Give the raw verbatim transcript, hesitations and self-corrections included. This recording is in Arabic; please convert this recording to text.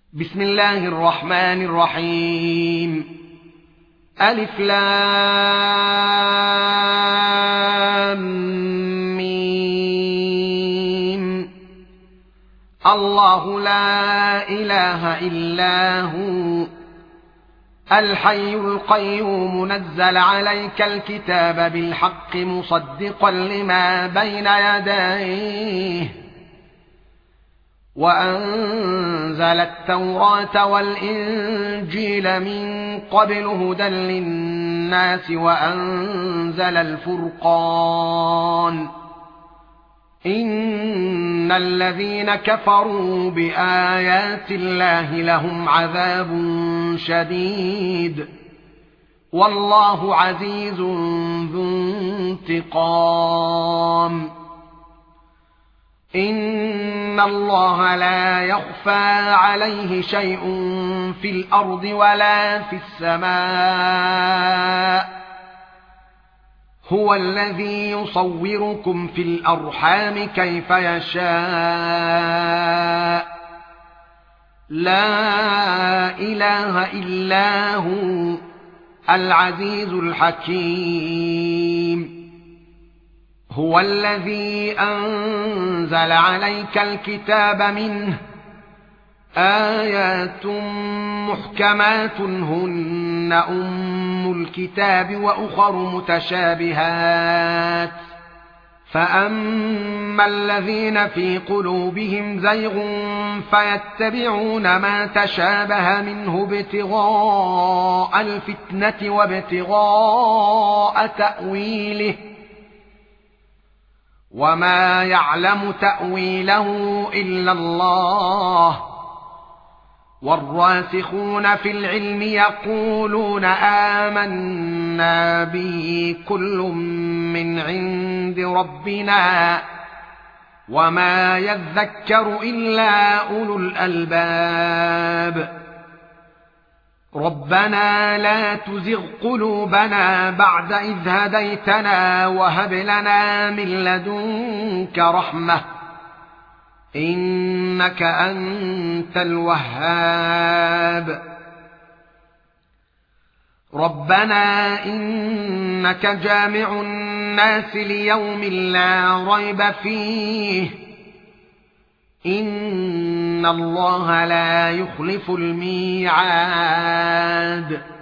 بسم الله الرحمن الرحيم. ألف لام ميم. الله لا إله إلا هو الحي القيوم نزل عليك الكتاب بالحق مصدقا لما بين يديه وأنزل التوراة والإنجيل من قبل هدى للناس وأنزل الفرقان إن الذين كفروا بآيات الله لهم عذاب شديد والله عزيز ذو انتقام. إن الله لا يخفى عليه شيء في الأرض ولا في السماء هو الذي يصوركم في الأرحام كيف يشاء لا إله إلا هو العزيز الحكيم. هو الذي أنزل عليك الكتاب منه آيات محكمات هن أم الكتاب وأخر متشابهات فأما الذين في قلوبهم زيغ فيتبعون ما تشابه منه ابتغاء الفتنة وابتغاء تأويله وما يعلم تأويله إلا الله والراسخون في العلم يقولون آمنا به كل من عند ربنا وما يذكر إلا أولو الألباب. ربنا لا تزغ قلوبنا بعد إذ هديتنا وهب لنا من لدنك رحمة إنك أنت الوهاب. ربنا إنك جامع الناس ليوم لا ريب فيه إن الله لا يخلف الميعاد.